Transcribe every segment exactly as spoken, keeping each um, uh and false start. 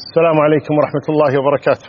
السلام عليكم ورحمة الله وبركاته.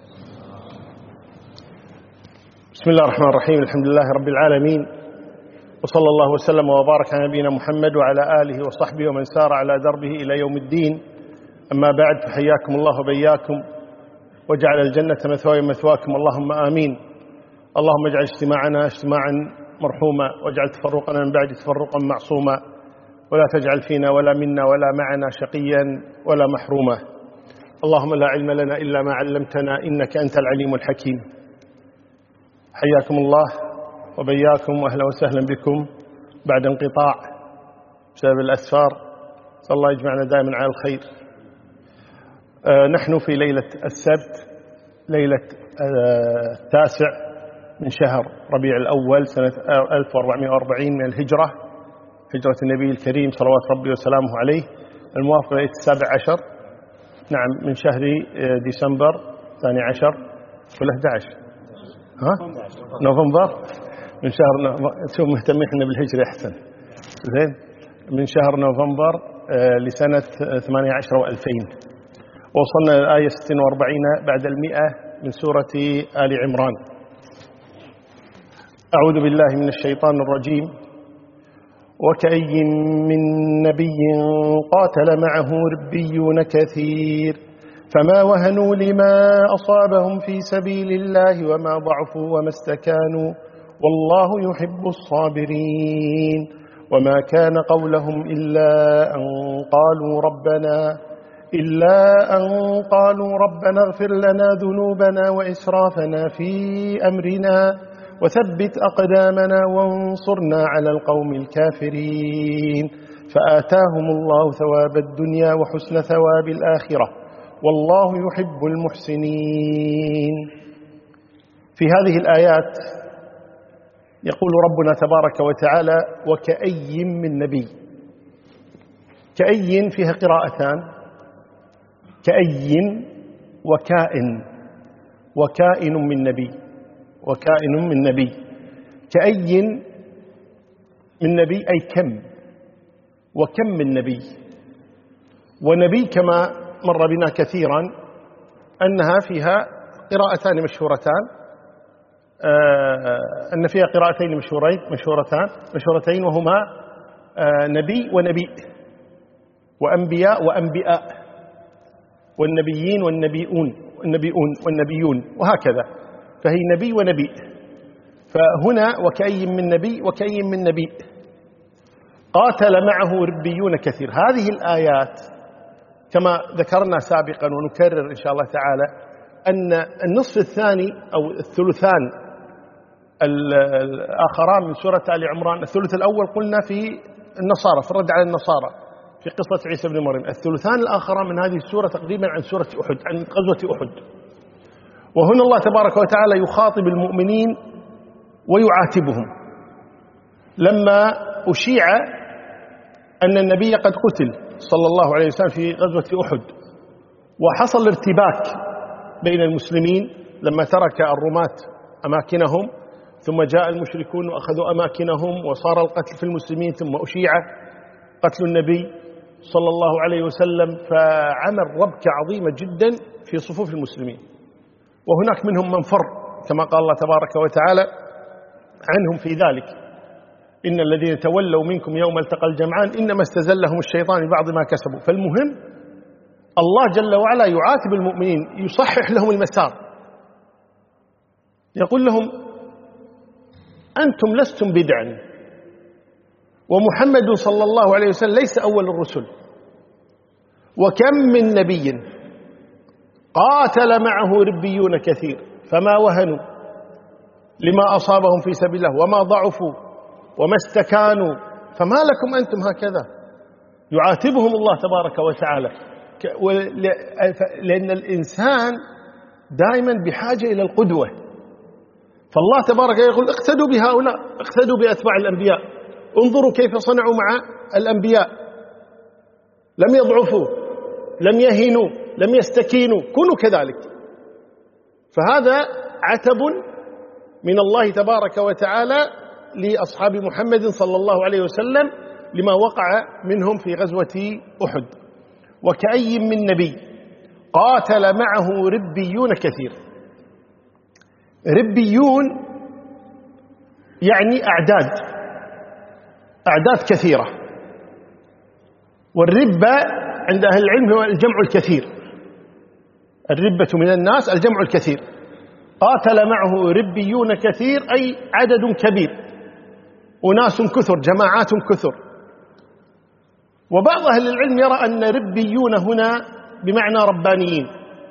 بسم الله الرحمن الرحيم. الحمد لله رب العالمين، وصلى الله وسلم وبارك على نبينا محمد وعلى آله وصحبه ومن سار على دربه إلى يوم الدين. أما بعد، فحياكم الله وبياكم، وجعل الجنة مثواي ومثواكم، اللهم آمين. اللهم اجعل اجتماعنا اجتماعا مرحوما، واجعل تفرقنا من بعد تفرقا معصوما، ولا تجعل فينا ولا منا ولا معنا شقيا ولا محروما. اللهم لا علم لنا إلا ما علمتنا، إنك أنت العليم الحكيم. حياكم الله وبياكم، وأهلا وسهلا بكم بعد انقطاع بسبب الأسفار. صلى الله يجمعنا دائما على الخير. آه نحن في ليلة السبت، ليلة آه التاسع من شهر ربيع الأول سنة ألف وأربعمائة وأربعين من الهجرة، هجرة النبي الكريم صلوات ربي وسلامه عليه، الموافق ليلة السابع عشر نعم من شهر ديسمبر الثاني عشر ولا أحد عشر ها نوفمبر، من شهر نوفمبر. شوف مهتمين احنا بالهجرة أحسن، زين، من شهر نوفمبر لسنة ثمانية عشر وألفين، ووصلنا للآية ستين وأربعين بعد المئة من سورة آل عمران. أعوذ بالله من الشيطان الرجيم. وكأي من نبي قاتل معه ربيون كثير فما وهنوا لما أصابهم في سبيل الله وما ضعفوا وما استكانوا والله يحب الصابرين. وما كان قولهم إلا أن قالوا ربنا إلا أن قالوا ربنا اغفر لنا ذنوبنا وإسرافنا في أمرنا وثبت أقدامنا وانصرنا على القوم الكافرين. فآتاهم الله ثواب الدنيا وحسن ثواب الآخرة والله يحب المحسنين. في هذه الآيات يقول ربنا تبارك وتعالى: وكأي من نبي. كأي فيها قراءتان، كأي وكائن، وكائن من نبي، وكائن من نبي. كأي من نبي أي كم، وكم من نبي. ونبي كما مر بنا كثيرا أنها فيها قراءتان مشهورتان، آه أن فيها قراءتين مشهورين مشهورتان مشهورتين وهما آه نبي ونبي، وأنبياء وأنبياء، والنبيين والنبيون والنبيون والنبيون وهكذا، فهي نبي ونبي. فهنا وكأي من نبي وكأي من نبي قاتل معه ربيون كثير. هذه الآيات كما ذكرنا سابقا ونكرر إن شاء الله تعالى أن النصف الثاني أو الثلثان الآخران من سورة آل عمران، الثلث الأول قلنا في النصارى، في الرد على النصارى في قصة عيسى بن مريم، الثلثان الآخران من هذه السورة تقريبا عن سورة أحد، عن غزوة أحد. وهنا الله تبارك وتعالى يخاطب المؤمنين ويعاتبهم لما أشيع أن النبي قد قتل صلى الله عليه وسلم في غزوة أحد، وحصل ارتباك بين المسلمين لما ترك الرماة أماكنهم، ثم جاء المشركون وأخذوا أماكنهم، وصار القتل في المسلمين، ثم أشيع قتل النبي صلى الله عليه وسلم، فعمل ربكة عظيمة جدا في صفوف المسلمين. وهناك منهم من فر كما قال الله تبارك وتعالى عنهم في ذلك: إن الذين تولوا منكم يوم التقى الجمعان إنما استزلهم الشيطان ببعض ما كسبوا. فالمهم الله جل وعلا يعاتب المؤمنين، يصحح لهم المسار، يقول لهم: أنتم لستم بدعا، ومحمد صلى الله عليه وسلم ليس أول الرسل، وكم من نبي قاتل معه ربيون كثير فما وهنوا لما أصابهم في سبيل الله وما ضعفوا وما استكانوا فما لكم أنتم هكذا. يعاتبهم الله تبارك وتعالى، لأن الإنسان دائما بحاجة إلى القدوة. فالله تبارك يقول: اقتدوا بهؤلاء، اقتدوا بأتباع الأنبياء، انظروا كيف صنعوا مع الأنبياء، لم يضعفوا، لم يهنوا، لم يستكينوا، كونوا كذلك. فهذا عتب من الله تبارك وتعالى لأصحاب محمد صلى الله عليه وسلم لما وقع منهم في غزوة أحد. وكأي من نبي قاتل معه ربيون كثير. ربيون يعني أعداد أعداد كثيرة، والربة عند أهل العلم هو الجمع الكثير. الربة من الناس الجمع الكثير. قاتل معه ربيون كثير أي عدد كبير، أناس كثر، جماعات كثر. وبعض أهل العلم يرى أن ربيون هنا بمعنى ربانيين،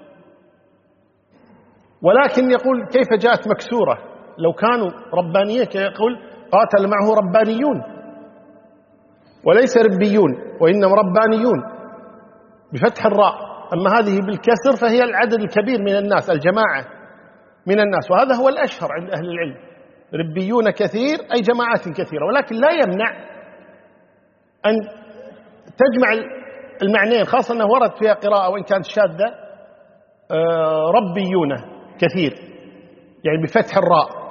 ولكن يقول كيف جاءت مكسورة؟ لو كانوا ربانيين يقول قاتل معه ربانيون، وليس ربيون وإنما ربانيون بفتح الراء. أما هذه بالكسر فهي العدد الكبير من الناس، الجماعة من الناس، وهذا هو الأشهر عند أهل العلم. ربيون كثير أي جماعات كثيرة، ولكن لا يمنع أن تجمع المعنيين، خاصة أنه ورد فيها قراءة وإن كانت شاذة ربيون كثير يعني بفتح الراء،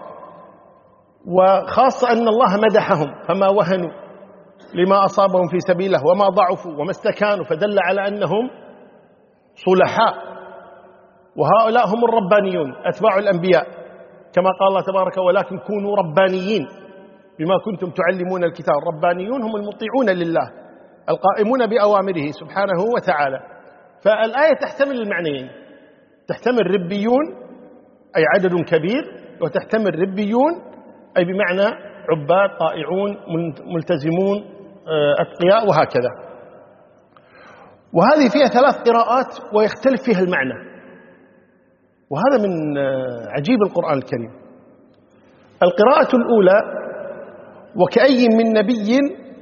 وخاصة أن الله مدحهم فما وهنوا لما أصابهم في سبيله وما ضعفوا وما استكانوا، فدل على أنهم صلحاء. وهؤلاء هم الربانيون أتباع الأنبياء، كما قال الله تبارك ولكن كونوا ربانيين بما كنتم تعلمون الكتاب. ربانيون هم المطيعون لله القائمون بأوامره سبحانه وتعالى. فالآية تحتمل المعنيين، تحتمل ربيون أي عدد كبير، وتحتمل ربيون أي بمعنى عباد طائعون ملتزمون أتقياء وهكذا. وهذه فيها ثلاث قراءات ويختلف فيها المعنى، وهذا من عجيب القرآن الكريم. القراءة الأولى وكأي من نبي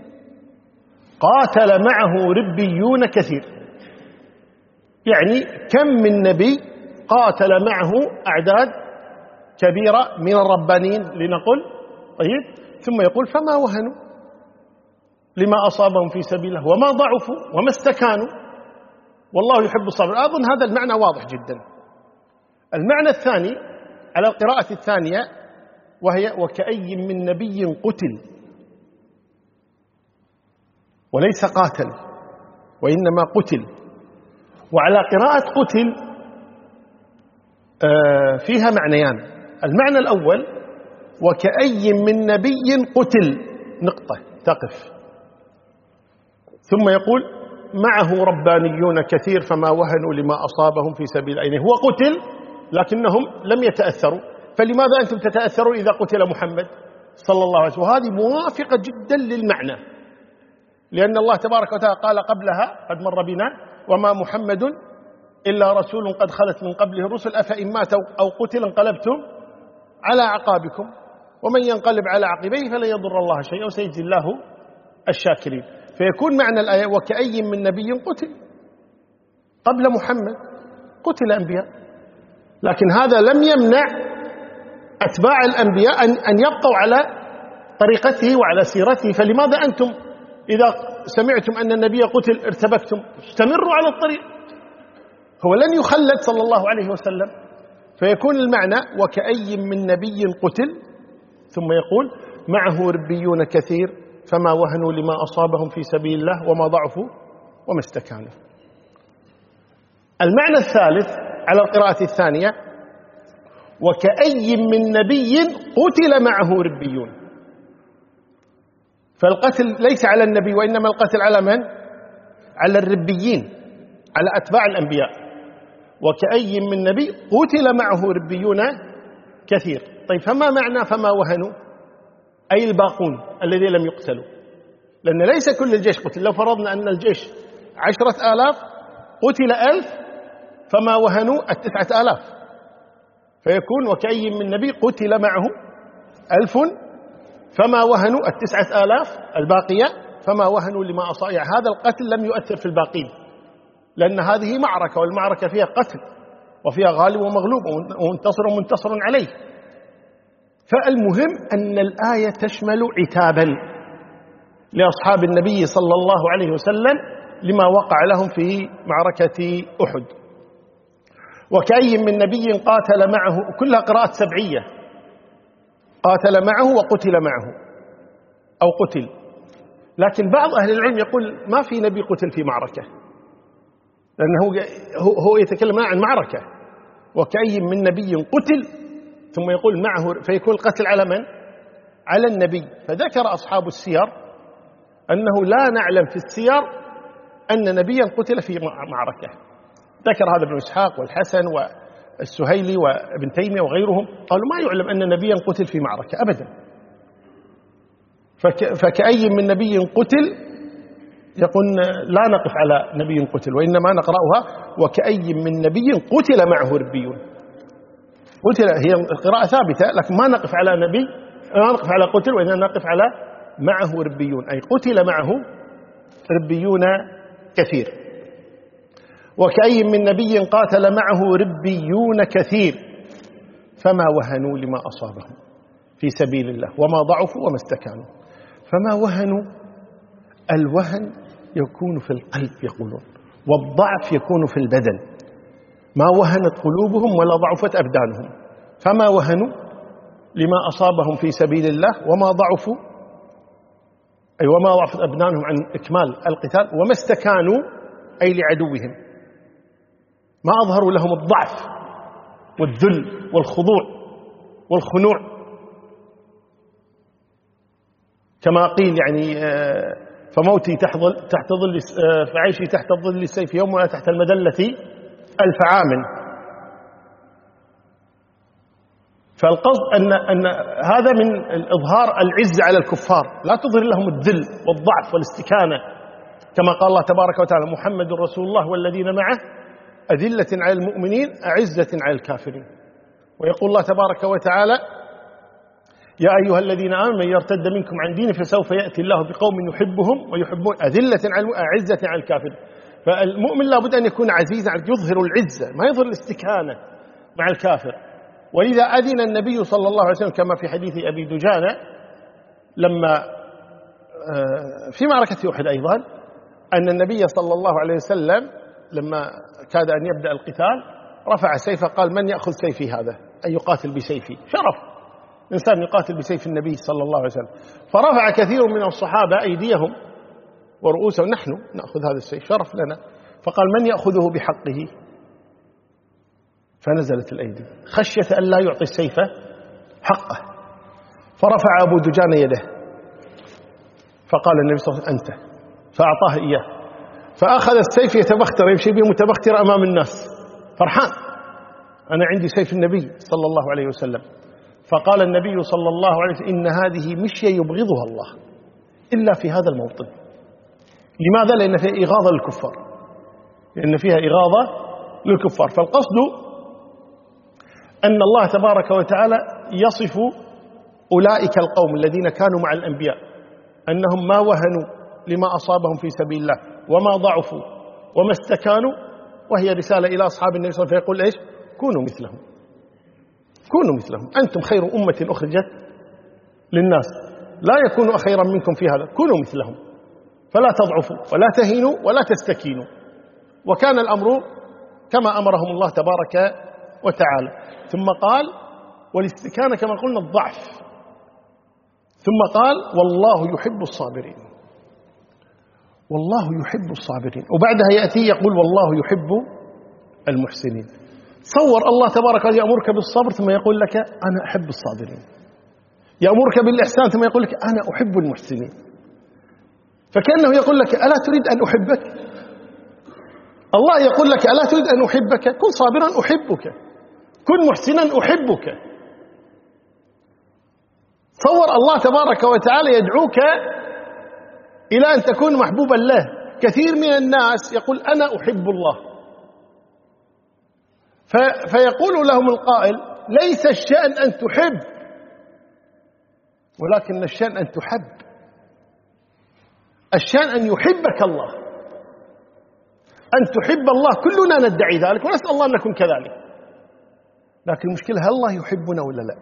قاتل معه ربيون كثير، يعني كم من نبي قاتل معه أعداد كبيرة من الربانيين لنقل. طيب، ثم يقول فما وهنوا لما أصابهم في سبيله وما ضعفوا وما استكانوا والله يحب الصابرين. أظن هذا المعنى واضح جدا. المعنى الثاني على القراءة الثانية وهي وكأي من نبي قتل، وليس قاتل وإنما قتل. وعلى قراءة قتل فيها معنيان. المعنى الأول وكأي من نبي قتل نقطة تقف، ثم يقول معه ربانيون كثير فما وهنوا لما أصابهم في سبيل الله. هو قتل لكنهم لم يتأثروا، فلماذا أنتم تتأثرون إذا قتل محمد صلى الله عليه وسلم؟ وهذه موافقة جدا للمعنى، لأن الله تبارك وتعالى قال قبلها قد مر بنا وما محمد إلا رسول قد خلت من قبله الرسل أفإن مات أو قتل انقلبتم على أعقابكم ومن ينقلب على عقبيه فلن يضر الله شيئا وسيجزي الله الشاكرين. فيكون معنى الآية وكأي من نبي قتل. قبل محمد قتل أنبياء، لكن هذا لم يمنع أتباع الأنبياء أن يبقوا على طريقته وعلى سيرته. فلماذا أنتم إذا سمعتم أن النبي قتل ارتبكتم؟ استمروا على الطريق، هو لن يخلد صلى الله عليه وسلم. فيكون المعنى وكأي من نبي قتل، ثم يقول معه ربيون كثير فما وهنوا لما أصابهم في سبيل الله وما ضعفوا وما استكانوا. المعنى الثالث على القراءة الثانية وكأي من نبي قتل معه ربيون. فالقتل ليس على النبي وإنما القتل على من؟ على الربيين، على أتباع الأنبياء. وكأي من نبي قتل معه ربيون كثير. طيب فما معنى فما وهنوا؟ أي الباقون الذين لم يقتلوا، لأن ليس كل الجيش قتل. لو فرضنا أن الجيش عشرة آلاف قتل ألف فما وهنوا التسعة آلاف، فيكون وكأي من نبي قتل معه ألف فما وهنوا التسعة آلاف الباقية فما وهنوا لما أصاب. يعني هذا القتل لم يؤثر في الباقين، لأن هذه معركة، والمعركة فيها قتل وفيها غالب ومغلوب ومنتصر ومنتصر عليه. فالمهم أن الآية تشمل عتابا لأصحاب النبي صلى الله عليه وسلم لما وقع لهم في معركة أحد. وكأي من نبي قاتل معه، كلها قراءة سبعية، قاتل معه وقتل معه أو قتل. لكن بعض أهل العلم يقول ما في نبي قتل في معركة، لأنه هو يتكلم عن معركة، وكأي من نبي قتل، ثم يقول معه، فيكون القتل على من؟ على النبي. فذكر أصحاب السير أنه لا نعلم في السير أن نبيا قتل في معركة. ذكر هذا ابن إسحاق والحسن والسهيلي وابن تيمية وغيرهم، قالوا ما يعلم أن نبيا قتل في معركة أبدا. فك فكأي من نبي قتل، يقول لا نقف على نبي قتل، وإنما نقرأها وكأي من نبي قتل معه ربيون. قتل هي القراءة ثابتة، لكن ما نقف على نبي، ما نقف على قتل، وإنما نقف على معه ربيون، أي قتل معه ربيون كثير. وكأي من نبي قاتل معه ربيون كثير فما وهنوا لما أصابهم في سبيل الله وما ضعفوا وما استكانوا. فما وهنوا، الوهن يكون في القلب يقولون، والضعف يكون في البدن. ما وهنت قلوبهم ولا ضعفت أبدانهم. فما وهنوا لما أصابهم في سبيل الله وما ضعفوا، أي وما ضعفت أبدانهم عن إكمال القتال، وما استكانوا أي لعدوهم، ما أظهروا لهم الضعف والذل والخضوع والخنوع. كما قيل يعني فموتي تحت ظل، فعيشي تحت ظل السيف يوم ولا تحت المذلة ألف عام. فالقصد أن, أن هذا من إظهار العز على الكفار، لا تظهر لهم الذل والضعف والاستكانة، كما قال الله تبارك وتعالى محمد رسول الله والذين معه أذلة على المؤمنين أعزة على الكافرين. ويقول الله تبارك وتعالى يا أيها الذين آمنوا من يرتد منكم عن دينه فسوف يأتي الله بقوم يحبهم ويحبون أذلة على أعزة على الكافرين. فالمؤمن لا بد أن يكون عزيزا، يظهر العزة، ما يظهر الاستكانة مع الكافر. ولذا أذن النبي صلى الله عليه وسلم كما في حديث أبي دجانة لما في معركة أحد أيضا، أن النبي صلى الله عليه وسلم لما كاد أن يبدأ القتال رفع سيفه، قال من يأخذ سيفي هذا، أن يقاتل بسيفي، شرف إنسان يقاتل بسيف النبي صلى الله عليه وسلم. فرفع كثير من الصحابة أيديهم ورؤوسهم، نحن نأخذ هذا السيف، شرف لنا. فقال من يأخذه بحقه، فنزلت الأيدي خشية أن لا يعطي السيف حقه. فرفع أبو دجانة يده فقال النبي صلى الله عليه وسلم أنت، فأعطاه إياه. فأخذ السيف يتبختر، يمشي به متبختر أمام الناس فرحان، أنا عندي سيف النبي صلى الله عليه وسلم. فقال النبي صلى الله عليه وسلم إن هذه مشية يبغضها الله إلا في هذا الموطن. لماذا؟ لأن فيها إغاظة للكفار، لأن فيها إغاظة للكفار. فالقصد أن الله تبارك وتعالى يصف أولئك القوم الذين كانوا مع الأنبياء أنهم ما وهنوا لما أصابهم في سبيل الله وما ضعفوا وما استكانوا، وهي رسالة إلى أصحاب النبي صلى الله عليه وسلم، فيقول إيش؟ كونوا مثلهم، كونوا مثلهم، أنتم خير أمة أخرجت للناس، لا يكونوا خيرا منكم في هذا، كونوا مثلهم، فلا تضعفوا ولا تهينوا ولا تستكينوا. وكان الأمر كما أمرهم الله تبارك وتعالى. ثم قال والاستكانة كما قلنا الضعف، ثم قال والله يحب الصابرين، والله يحب الصابرين. وبعدها يأتي يقول والله يحب المحسنين. تصور الله تبارك وتعالى يأمرك بالصبر ثم يقول لك أنا أحب الصابرين، يأمرك بالإحسان ثم يقول لك أنا أحب المحسنين. فكأنه يقول لك ألا تريد أن أحبك؟ الله يقول لك ألا تريد أن أحبك؟ كن صابرا أحبك، كن محسنا أحبك. تصور الله تبارك وتعالى يدعوك إلى أن تكون محبوبا له. كثير من الناس يقول أنا أحب الله، فيقول لهم القائل ليس الشأن أن تحب، ولكن الشأن أن تحب. الشأن أن يحبك الله، أن تحب الله. كلنا ندعي ذلك ونسأل الله أن نكون كذلك، لكن المشكلة هل الله يحبنا ولا لا؟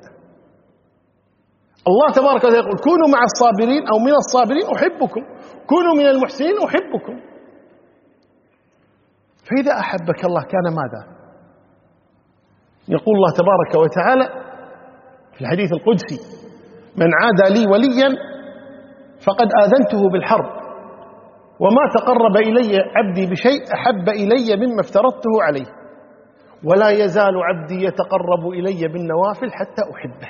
الله تبارك وتعالى يقول كونوا مع الصابرين أو من الصابرين أحبكم، كونوا من المحسنين أحبكم. فإذا أحبك الله كان ماذا؟ يقول الله تبارك وتعالى في الحديث القدسي من عادى لي وليا فقد آذنته بالحرب. وما تقرب إلي عبدي بشيء أحب إلي مما افترضته عليه، ولا يزال عبدي يتقرب إلي بالنوافل حتى أحبه،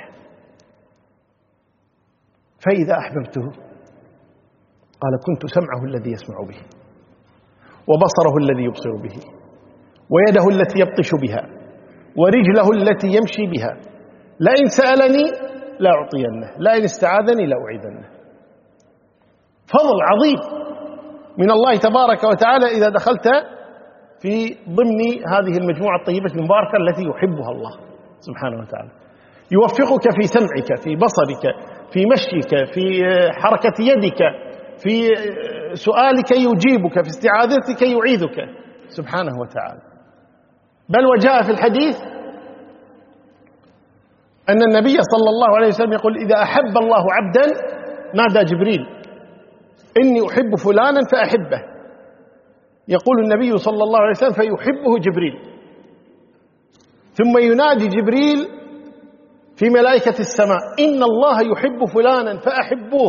فإذا أحببته قال كنت سمعه الذي يسمع به، وبصره الذي يبصر به، ويده التي يبطش بها، ورجله التي يمشي بها، لئن سألني لأعطينه، لئن استعاذني لأعيذنه. فضل عظيم من الله تبارك وتعالى إذا دخلت في ضمن هذه المجموعة الطيبة المباركة التي يحبها الله سبحانه وتعالى. يوفقك في سمعك، في بصرك، في مشيك، في حركة يدك، في سؤالك يجيبك، في استعاذتك يعيذك سبحانه وتعالى. بل وجاء في الحديث أن النبي صلى الله عليه وسلم يقول إذا أحب الله عبدا نادى جبريل إني أحب فلانا فأحبه، يقول النبي صلى الله عليه وسلم فيحبه جبريل، ثم ينادي جبريل في ملائكة السماء إن الله يحب فلانا فأحبوه،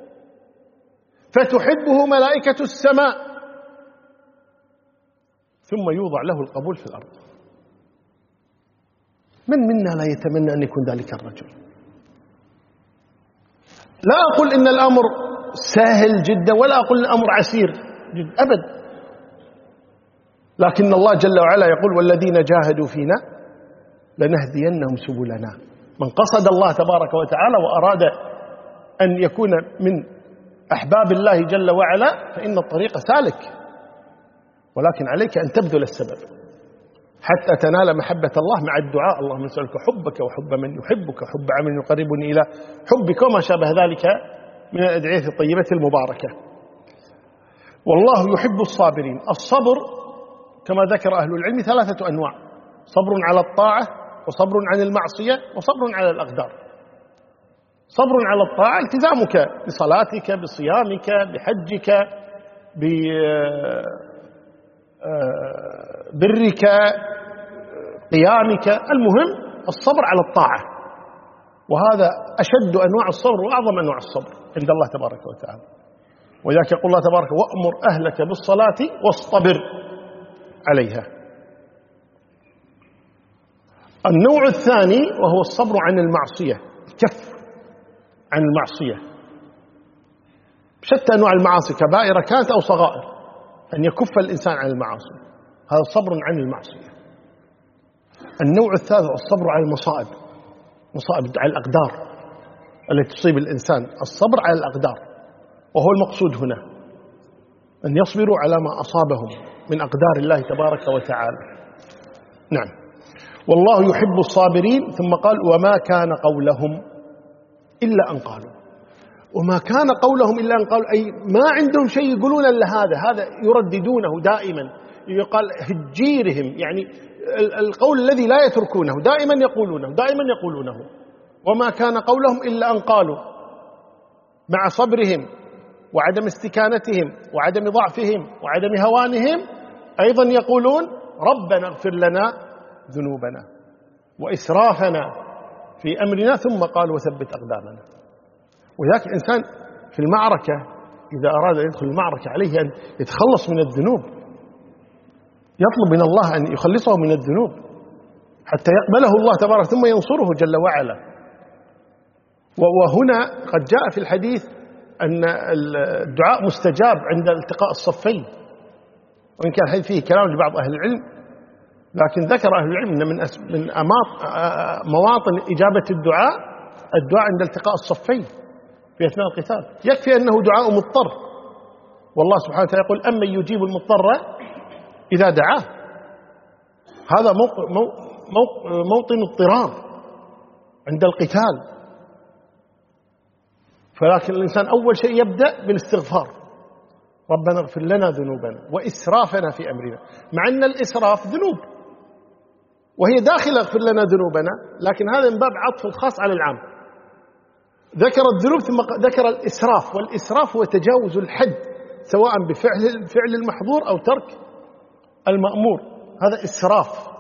فتحبه ملائكة السماء، ثم يوضع له القبول في الأرض. من منا لا يتمنى أن يكون ذلك الرجل؟ لا أقول إن الأمر سهل جدا، ولا أقول الأمر عسير جدا أبدا، لكن الله جل وعلا يقول والذين جاهدوا فينا لنهدينهم سبلنا. من قصد الله تبارك وتعالى وأراد أن يكون من أحباب الله جل وعلا فإن الطريق سالك، ولكن عليك أن تبذل السبب حتى تنال محبة الله مع الدعاء. اللهم نسألك حبك وحب من يحبك، حب عمل يقربني إلى حبك، وما شابه ذلك من الأدعية الطيبة المباركة. والله يحب الصابرين. الصبر كما ذكر أهل العلم ثلاثة أنواع: صبر على الطاعة، وصبر عن المعصية، وصبر على الأقدار. صبر على الطاعة التزامك بصلاتك، بصيامك، بحجك، ببرك، قيامك، المهم الصبر على الطاعة، وهذا أشد أنواع الصبر وأعظم أنواع الصبر عند الله تبارك وتعالى. وذلك يقول الله تبارك وأمر أهلك بالصلاة واصطبر عليها. النوع الثاني وهو الصبر عن المعصية، الكف عن المعصية بشتى أنواع المعاصي، كبائر كانت أو صغائر، أن يكف الإنسان عن المعاصي، هذا صبر عن المعصية. النوع الثالث الصبر على المصائب، مصائب على الأقدار التي تصيب الإنسان، الصبر على الأقدار، وهو المقصود هنا أن يصبروا على ما أصابهم من أقدار الله تبارك وتعالى. نعم، والله يحب الصابرين. ثم قال وما كان قولهم إلا أن قالوا. وما كان قولهم إلا أن قالوا، أي ما عندهم شيء يقولون إلا هذا، هذا يرددونه دائما، يقال هجيرهم، يعني القول الذي لا يتركونه، دائما يقولونه دائما يقولونه. وما كان قولهم إلا أن قالوا، مع صبرهم وعدم استكانتهم وعدم ضعفهم وعدم هوانهم، أيضا يقولون ربنا اغفر لنا ذنوبنا وإسرافنا في أمرنا، ثم قال وثبت أقدامنا. وذلك الإنسان في المعركة إذا أراد أن يدخل المعركة عليه أن يتخلص من الذنوب، يطلب من الله أن يخلصه من الذنوب حتى يقبله الله تبارك ثم ينصره جل وعلا. وهنا قد جاء في الحديث أن الدعاء مستجاب عند التقاء الصفين، وإن كان الحديث فيه كلام لبعض أهل العلم، لكن ذكر أهل العلم أن من من مواطن إجابة الدعاء الدعاء عند التقاء الصفين في أثناء القتال. يكفي أنه دعاء مضطر، والله سبحانه وتعالى يقول أمن يجيب المضطر إذا دعاه. هذا موطن اضطرار عند القتال، فلكن الإنسان أول شيء يبدأ بالاستغفار، ربنا اغفر لنا ذنوبنا وإسرافنا في أمرنا، مع أن الإسراف ذنوب وهي داخلة اغفر لنا ذنوبنا، لكن هذا من باب عطف الخاص على العام. ذكر الذنوب ثم ذكر الإسراف، والإسراف هو تجاوز الحد سواء بفعل فعل المحظور أو ترك المأمور، هذا إسراف.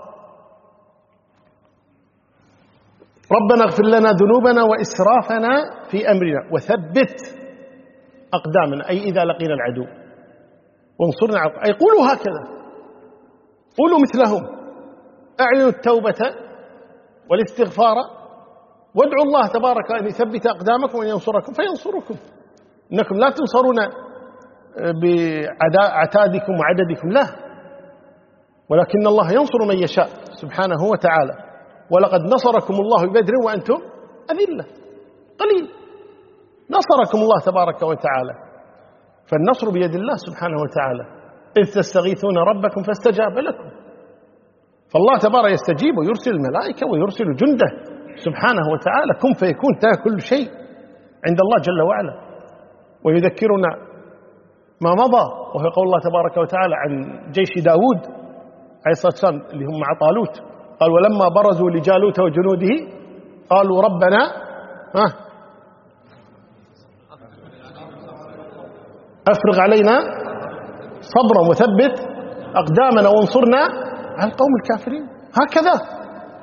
ربنا اغفر لنا ذنوبنا وإسرافنا في أمرنا وثبت أقدامنا، أي إذا لقينا العدو وانصرنا على أي قولوا هكذا، قولوا مثلهم، أعلنوا التوبة والاستغفار وادعوا الله تبارك أن يثبت أقدامكم وأن ينصركم فينصركم. إنكم لا تنصرون بعتادكم وعددكم، لا، ولكن الله ينصر من يشاء سبحانه وتعالى. ولقد نصركم الله ببدر وأنتم أذلة قليل، نصركم الله تبارك وتعالى. فالنصر بيد الله سبحانه وتعالى. إذ تستغيثون ربكم فاستجاب لكم. فالله تبارك يستجيب ويرسل الملائكة ويرسل جنده سبحانه وتعالى. كن فيكون كل شيء عند الله جل وعلا. ويذكرنا ما مضى، وهو قول الله تبارك وتعالى عن جيش داود عليه الصلاة والسلام اللي هم مع طالوت، قال ولما برزوا لجالوت وجنوده قالوا ربنا ها أفرغ علينا صبرا وثبت أقدامنا وانصرنا على القوم الكافرين. هكذا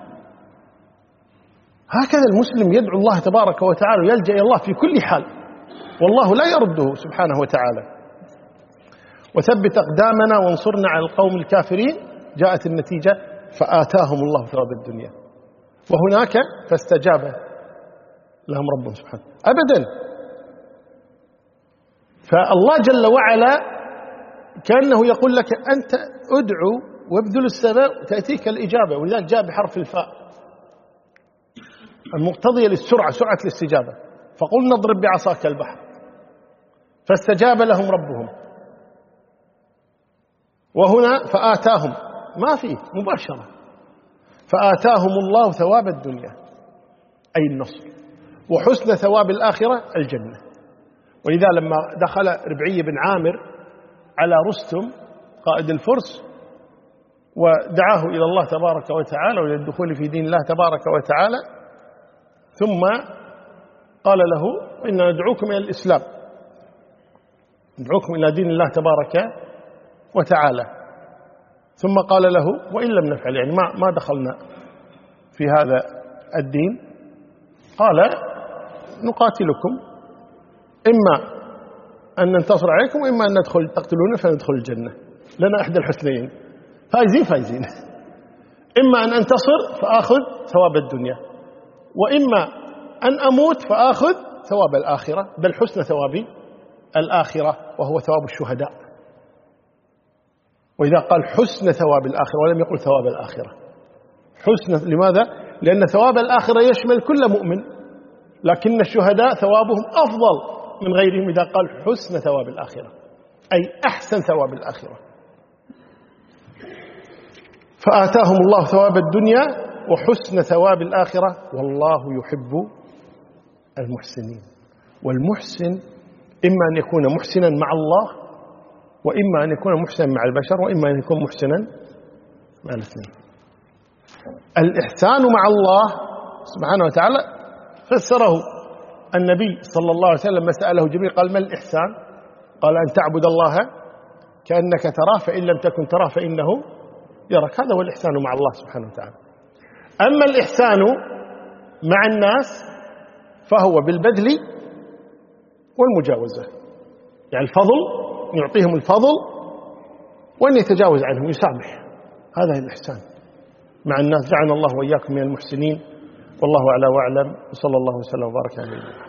هكذا المسلم يدعو الله تبارك وتعالى ويلجأ إلى الله في كل حال، والله لا يرده سبحانه وتعالى. وثبت أقدامنا وانصرنا على القوم الكافرين، جاءت النتيجة فآتاهم الله ثواب الدنيا، وهناك فاستجاب لهم ربهم سبحانه أبدا. فالله جل وعلا كأنه يقول لك أنت أدعو وابذل السبب تأتيك الإجابة، ولذلك جاء بحرف الفاء المقتضية للسرعة، سرعة الاستجابة. فقل نضرب بعصاك البحر فاستجاب لهم ربهم. وهنا فآتاهم ما فيه مباشرة، فآتاهم الله ثواب الدنيا أي النصر، وحسن ثواب الآخرة الجنة. ولذا لما دخل ربعي بن عامر على رستم قائد الفرس ودعاه إلى الله تبارك وتعالى وإلى الدخول في دين الله تبارك وتعالى، ثم قال له إننا ندعوكم إلى الإسلام، ندعوكم إلى دين الله تبارك وتعالى. ثم قال له وإن لم نفعل، يعني ما ما دخلنا في هذا الدين، قال نقاتلكم، إما أن ننتصر عليكم وإما أن ندخل تقتلون فندخل الجنة، لنا إحدى الحسنيين، فايزين فايزين. إما أن أنتصر فآخذ ثواب الدنيا، وإما أن أموت فآخذ ثواب الآخرة، بل حسن ثواب الآخرة وهو ثواب الشهداء. وإذا قال حسن ثواب الآخرة ولم يقل ثواب الآخرة، حسن لماذا؟ لأن ثواب الآخرة يشمل كل مؤمن، لكن الشهداء ثوابهم أفضل من غيرهم إذا قال حسن ثواب الآخرة أي أحسن ثواب الآخرة. فآتاهم الله ثواب الدنيا وحسن ثواب الآخرة، والله يحب المحسنين. والمحسن إما أن يكون محسنا مع الله، وإما أن يكون محسنا مع البشر، وإما أن يكون محسنا مع الاثنين. الإحسان مع الله سبحانه وتعالى فسره النبي صلى الله عليه وسلم، سأله جبريل قال ما الإحسان؟ قال أن تعبد الله كأنك تراه فإن لم تكن تراه فإنه يراك. هذا هو الإحسان مع الله سبحانه وتعالى. أما الإحسان مع الناس فهو بالبذل والمجاوزة، يعني الفضل، يعطيهم الفضل وأن يتجاوز عنهم، يسامح. هذا الإحسان مع الناس. جعلنا الله وإياكم من المحسنين، والله أعلى وأعلم، وصلى الله وسلم وبارك عليه.